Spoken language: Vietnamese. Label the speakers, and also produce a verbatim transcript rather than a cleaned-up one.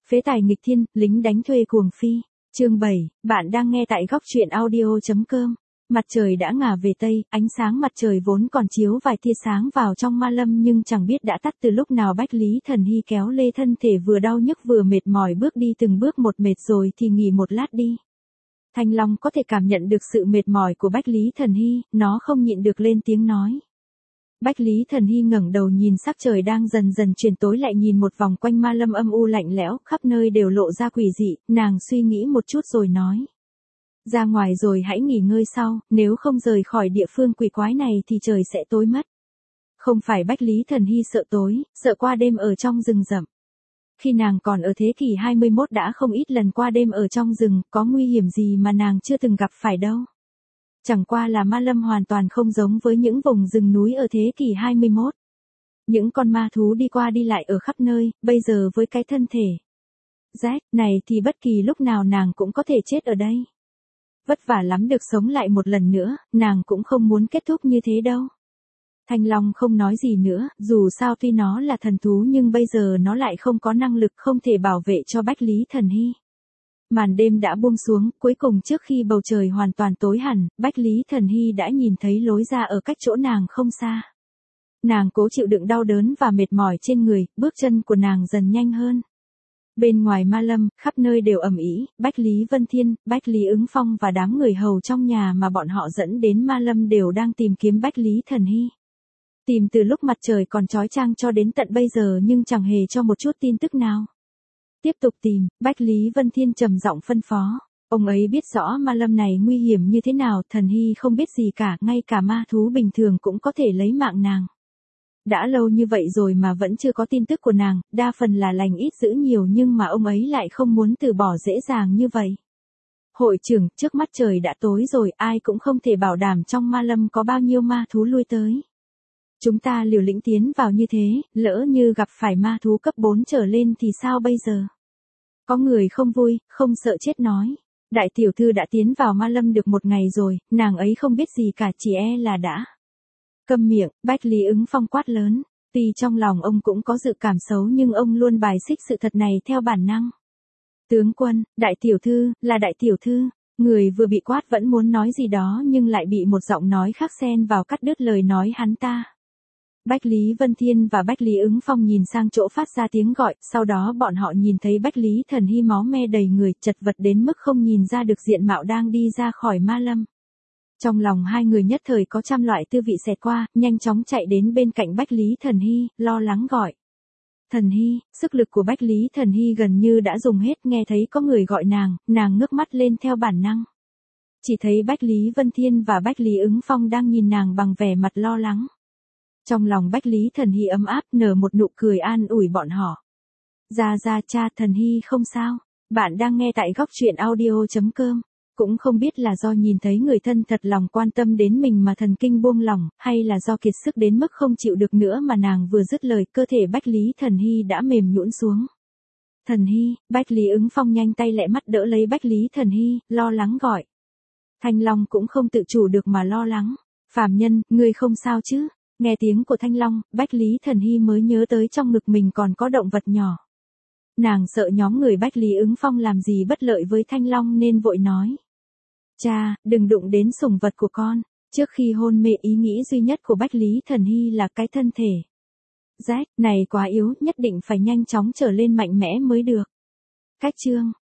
Speaker 1: Phế tài nghịch thiên, lính đánh thuê cuồng phi. Chương bảy, bạn đang nghe tại góc truyện audio chấm com. Mặt trời đã ngả về tây, ánh sáng mặt trời vốn còn chiếu vài tia sáng vào trong ma lâm nhưng chẳng biết đã tắt từ lúc nào. Bách Lý Thần Hy kéo lê thân thể vừa đau nhức vừa mệt mỏi bước đi từng bước một, mệt rồi thì nghỉ một lát đi. Thanh Long có thể cảm nhận được sự mệt mỏi của Bách Lý Thần Hy, nó không nhịn được lên tiếng nói. Bách Lý Thần Hy ngẩng đầu nhìn sắc trời đang dần dần chuyển tối, lại nhìn một vòng quanh ma lâm âm u lạnh lẽo, khắp nơi đều lộ ra quỷ dị, nàng suy nghĩ một chút rồi nói. Ra ngoài rồi hãy nghỉ ngơi sau, nếu không rời khỏi địa phương quỷ quái này thì trời sẽ tối mất. Không phải Bách Lý Thần Hy sợ tối, sợ qua đêm ở trong rừng rậm. Khi nàng còn ở thế kỷ hai mươi mốt đã không ít lần qua đêm ở trong rừng, có nguy hiểm gì mà nàng chưa từng gặp phải đâu. Chẳng qua là ma lâm hoàn toàn không giống với những vùng rừng núi ở thế kỷ hai mươi mốt. Những con ma thú đi qua đi lại ở khắp nơi, bây giờ với cái thân thể rách này thì bất kỳ lúc nào nàng cũng có thể chết ở đây. Vất vả lắm được sống lại một lần nữa, nàng cũng không muốn kết thúc như thế đâu. Thanh Long không nói gì nữa, dù sao tuy nó là thần thú nhưng bây giờ nó lại không có năng lực, không thể bảo vệ cho Bách Lý Thần Hy. Màn đêm đã buông xuống, cuối cùng trước khi bầu trời hoàn toàn tối hẳn, Bách Lý Thần Hy đã nhìn thấy lối ra ở cách chỗ nàng không xa. Nàng cố chịu đựng đau đớn và mệt mỏi trên người, bước chân của nàng dần nhanh hơn. Bên ngoài ma lâm, khắp nơi đều ầm ĩ, Bách Lý Vân Thiên, Bách Lý Ứng Phong và đám người hầu trong nhà mà bọn họ dẫn đến ma lâm đều đang tìm kiếm Bách Lý Thần Hy. Tìm từ lúc mặt trời còn chói chang cho đến tận bây giờ nhưng chẳng hề cho một chút tin tức nào. Tiếp tục tìm, Bách Lý Vân Thiên trầm giọng phân phó. Ông ấy biết rõ ma lâm này nguy hiểm như thế nào, Thần Hy không biết gì cả, ngay cả ma thú bình thường cũng có thể lấy mạng nàng. Đã lâu như vậy rồi mà vẫn chưa có tin tức của nàng, đa phần là lành ít dữ nhiều nhưng mà ông ấy lại không muốn từ bỏ dễ dàng như vậy. Hội trưởng, trước mắt trời đã tối rồi, ai cũng không thể bảo đảm trong ma lâm có bao nhiêu ma thú lui tới. Chúng ta liều lĩnh tiến vào như thế, lỡ như gặp phải ma thú cấp bốn trở lên thì sao bây giờ? Có người không vui, không sợ chết nói. Đại tiểu thư đã tiến vào ma lâm được một ngày rồi, nàng ấy không biết gì cả, chỉ e là đã. Câm miệng, Bách Lý Ứng Phong quát lớn. Tuy trong lòng ông cũng có dự cảm xấu nhưng ông luôn bài xích sự thật này theo bản năng. Tướng quân, đại tiểu thư, là đại tiểu thư. Người vừa bị quát vẫn muốn nói gì đó nhưng lại bị một giọng nói khác xen vào cắt đứt lời nói hắn ta. Bách Lý Vân Thiên và Bách Lý Ứng Phong nhìn sang chỗ phát ra tiếng gọi, sau đó bọn họ nhìn thấy Bách Lý Thần Hy máu me đầy người, chật vật đến mức không nhìn ra được diện mạo đang đi ra khỏi ma lâm. Trong lòng hai người nhất thời có trăm loại tư vị xẹt qua, nhanh chóng chạy đến bên cạnh Bách Lý Thần Hy, lo lắng gọi. Thần Hy, sức lực của Bách Lý Thần Hy gần như đã dùng hết, nghe thấy có người gọi nàng, nàng ngước mắt lên theo bản năng. Chỉ thấy Bách Lý Vân Thiên và Bách Lý Ứng Phong đang nhìn nàng bằng vẻ mặt lo lắng. Trong lòng Bách Lý Thần Hy ấm áp, nở một nụ cười an ủi bọn họ. Ra ra cha, Thần Hy không sao. Bạn đang nghe tại góc truyện audio chấm com. Cũng không biết là do nhìn thấy người thân thật lòng quan tâm đến mình mà thần kinh buông lỏng, hay là do kiệt sức đến mức không chịu được nữa mà nàng vừa dứt lời, cơ thể Bách Lý Thần Hy đã mềm nhũn xuống. Thần Hy, Bách Lý Ứng Phong nhanh tay lẹ mắt đỡ lấy Bách Lý Thần Hy, lo lắng gọi. Thanh Long cũng không tự chủ được mà lo lắng. Phàm nhân, ngươi không sao chứ? Nghe tiếng của Thanh Long, Bách Lý Thần Hy mới nhớ tới trong ngực mình còn có động vật nhỏ. Nàng sợ nhóm người Bách Lý Ứng Phong làm gì bất lợi với Thanh Long nên vội nói. Cha, đừng đụng đến sủng vật của con. Trước khi hôn mê ý nghĩ duy nhất của Bách Lý Thần Hy là cái thân thể rách này quá yếu, nhất định phải nhanh chóng trở lên mạnh mẽ mới được. Cách chương